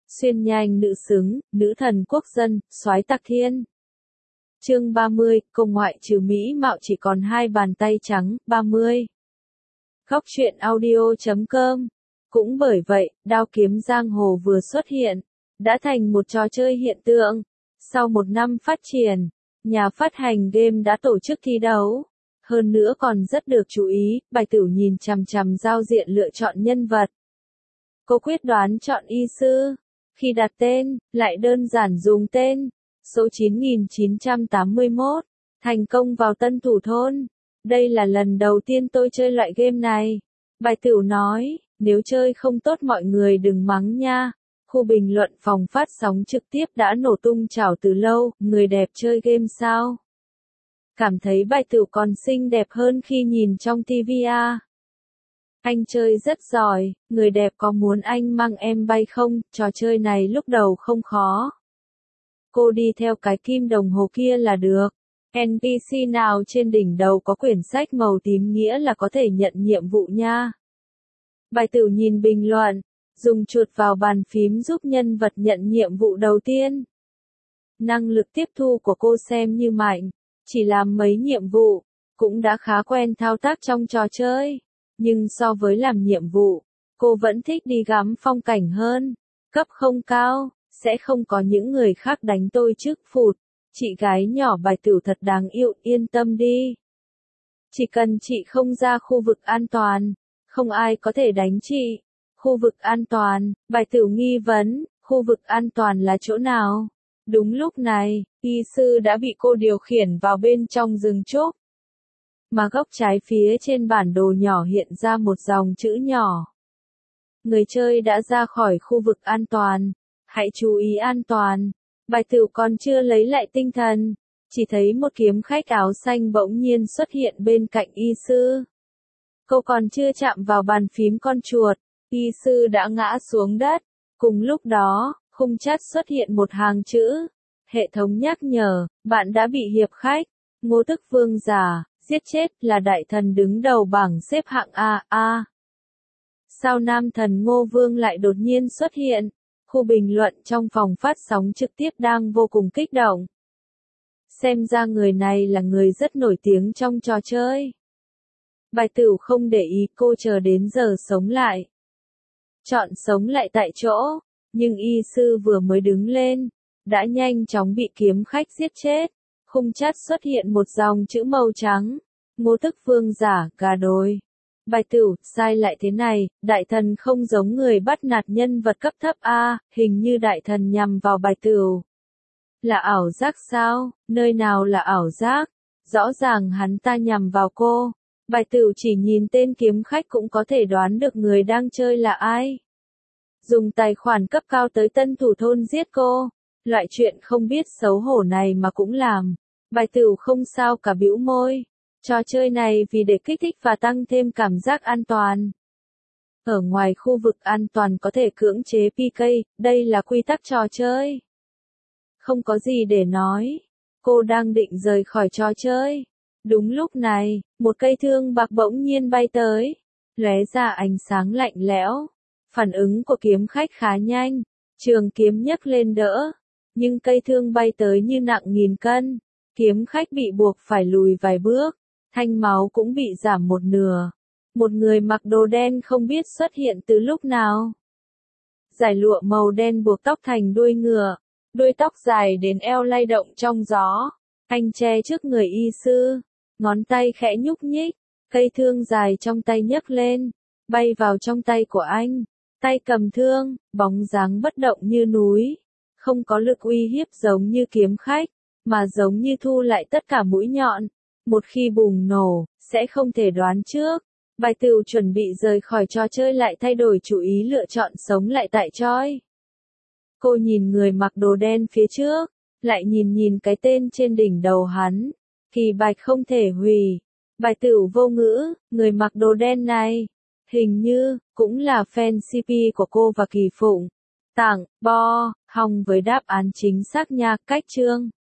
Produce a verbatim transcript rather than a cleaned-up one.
Xuyên nhanh nữ xứng, nữ thần quốc dân, soái tạc thiên. Chương ba mươi, cô ngoại trừ mỹ mạo chỉ còn hai bàn tay trắng, ba mươi. Góc truyện audio chấm com. Cũng bởi vậy, đao kiếm giang hồ vừa xuất hiện, đã thành một trò chơi hiện tượng. Sau một năm phát triển, nhà phát hành game đã tổ chức thi đấu. Hơn nữa còn rất được chú ý, Bạch Tửu nhìn chằm chằm giao diện lựa chọn nhân vật. Cô quyết đoán chọn y sư. Khi đặt tên, lại đơn giản dùng tên. Số chín nghìn chín trăm tám mươi mốt. Thành công vào Tân Thủ Thôn. Đây là lần đầu tiên tôi chơi loại game này. Bạch Tửu nói, nếu chơi không tốt mọi người đừng mắng nha. Khu bình luận phòng phát sóng trực tiếp đã nổ tung chảo từ lâu, người đẹp chơi game sao? Cảm thấy Bạch Tửu còn xinh đẹp hơn khi nhìn trong ti vi à? Anh chơi rất giỏi, người đẹp có muốn anh mang em bay không? Trò chơi này lúc đầu không khó. Cô đi theo cái kim đồng hồ kia là được. en pê xê nào trên đỉnh đầu có quyển sách màu tím nghĩa là có thể nhận nhiệm vụ nha. Bạch Tửu nhìn bình luận, dùng chuột vào bàn phím giúp nhân vật nhận nhiệm vụ đầu tiên. Năng lực tiếp thu của cô xem như mạnh, chỉ làm mấy nhiệm vụ, cũng đã khá quen thao tác trong trò chơi. Nhưng so với làm nhiệm vụ, cô vẫn thích đi ngắm phong cảnh hơn. Cấp không cao, sẽ không có những người khác đánh tôi trước phụt. Chị gái nhỏ Bạch Tửu thật đáng yêu, yên tâm đi. Chỉ cần chị không ra khu vực an toàn, không ai có thể đánh chị. Khu vực an toàn, Bạch Tửu nghi vấn, khu vực an toàn là chỗ nào? Đúng lúc này, y sư đã bị cô điều khiển vào bên trong rừng trúc. Mà góc trái phía trên bản đồ nhỏ hiện ra một dòng chữ nhỏ. Người chơi đã ra khỏi khu vực an toàn. Hãy chú ý an toàn. Bạch Tửu còn chưa lấy lại tinh thần. Chỉ thấy một kiếm khách áo xanh bỗng nhiên xuất hiện bên cạnh y sư. Cô còn chưa chạm vào bàn phím con chuột. Y sư đã ngã xuống đất. Cùng lúc đó, khung chat xuất hiện một hàng chữ. Hệ thống nhắc nhở, bạn đã bị hiệp khách. Ngô Tức Vương giả, giết chết là đại thần đứng đầu bảng xếp hạng A A. Sao nam thần Ngô Vương lại đột nhiên xuất hiện? Khu bình luận trong phòng phát sóng trực tiếp đang vô cùng kích động. Xem ra người này là người rất nổi tiếng trong trò chơi. Bạch Tửu không để ý, cô chờ đến giờ sống lại. Chọn sống lại tại chỗ, nhưng y sư vừa mới đứng lên, đã nhanh chóng bị kiếm khách giết chết. Khung chat xuất hiện một dòng chữ màu trắng. Ngô Tức Vương giả, gà đồi. Bạch Tửu, sai lại thế này, đại thần không giống người bắt nạt nhân vật cấp thấp A, hình như đại thần nhằm vào Bạch Tửu. Là ảo giác sao? Nơi nào là ảo giác? Rõ ràng hắn ta nhằm vào cô. Bạch Tửu chỉ nhìn tên kiếm khách cũng có thể đoán được người đang chơi là ai. Dùng tài khoản cấp cao tới Tân Thủ Thôn giết cô. Loại chuyện không biết xấu hổ này mà cũng làm. Bạch Tửu không sao cả bĩu môi. Trò chơi này vì để kích thích và tăng thêm cảm giác an toàn. Ở ngoài khu vực an toàn có thể cưỡng chế pê ca, đây là quy tắc trò chơi. Không có gì để nói. Cô đang định rời khỏi trò chơi. Đúng lúc này, một cây thương bạc bỗng nhiên bay tới. Lóe ra ánh sáng lạnh lẽo. Phản ứng của kiếm khách khá nhanh. Trường kiếm nhấc lên đỡ. Nhưng cây thương bay tới như nặng nghìn cân. Kiếm khách bị buộc phải lùi vài bước. Thanh máu cũng bị giảm một nửa. Một người mặc đồ đen không biết xuất hiện từ lúc nào. Dải lụa màu đen buộc tóc thành đuôi ngựa. Đuôi tóc dài đến eo lay động trong gió. Anh che trước người y sư. Ngón tay khẽ nhúc nhích. Cây thương dài trong tay nhấc lên. Bay vào trong tay của anh. Tay cầm thương, bóng dáng bất động như núi. Không có lực uy hiếp giống như kiếm khách. Mà giống như thu lại tất cả mũi nhọn. Một khi bùng nổ, sẽ không thể đoán trước. Bạch Tửu chuẩn bị rời khỏi trò chơi lại thay đổi chủ ý lựa chọn sống lại tại choi. Cô nhìn người mặc đồ đen phía trước, lại nhìn nhìn cái tên trên đỉnh đầu hắn. Kỳ Bạch không thể hủy. Bạch Tửu vô ngữ, người mặc đồ đen này, hình như, cũng là fan xê pê của cô và Kỳ Phụng. Tặng, bo, hong với đáp án chính xác nha, cách chương.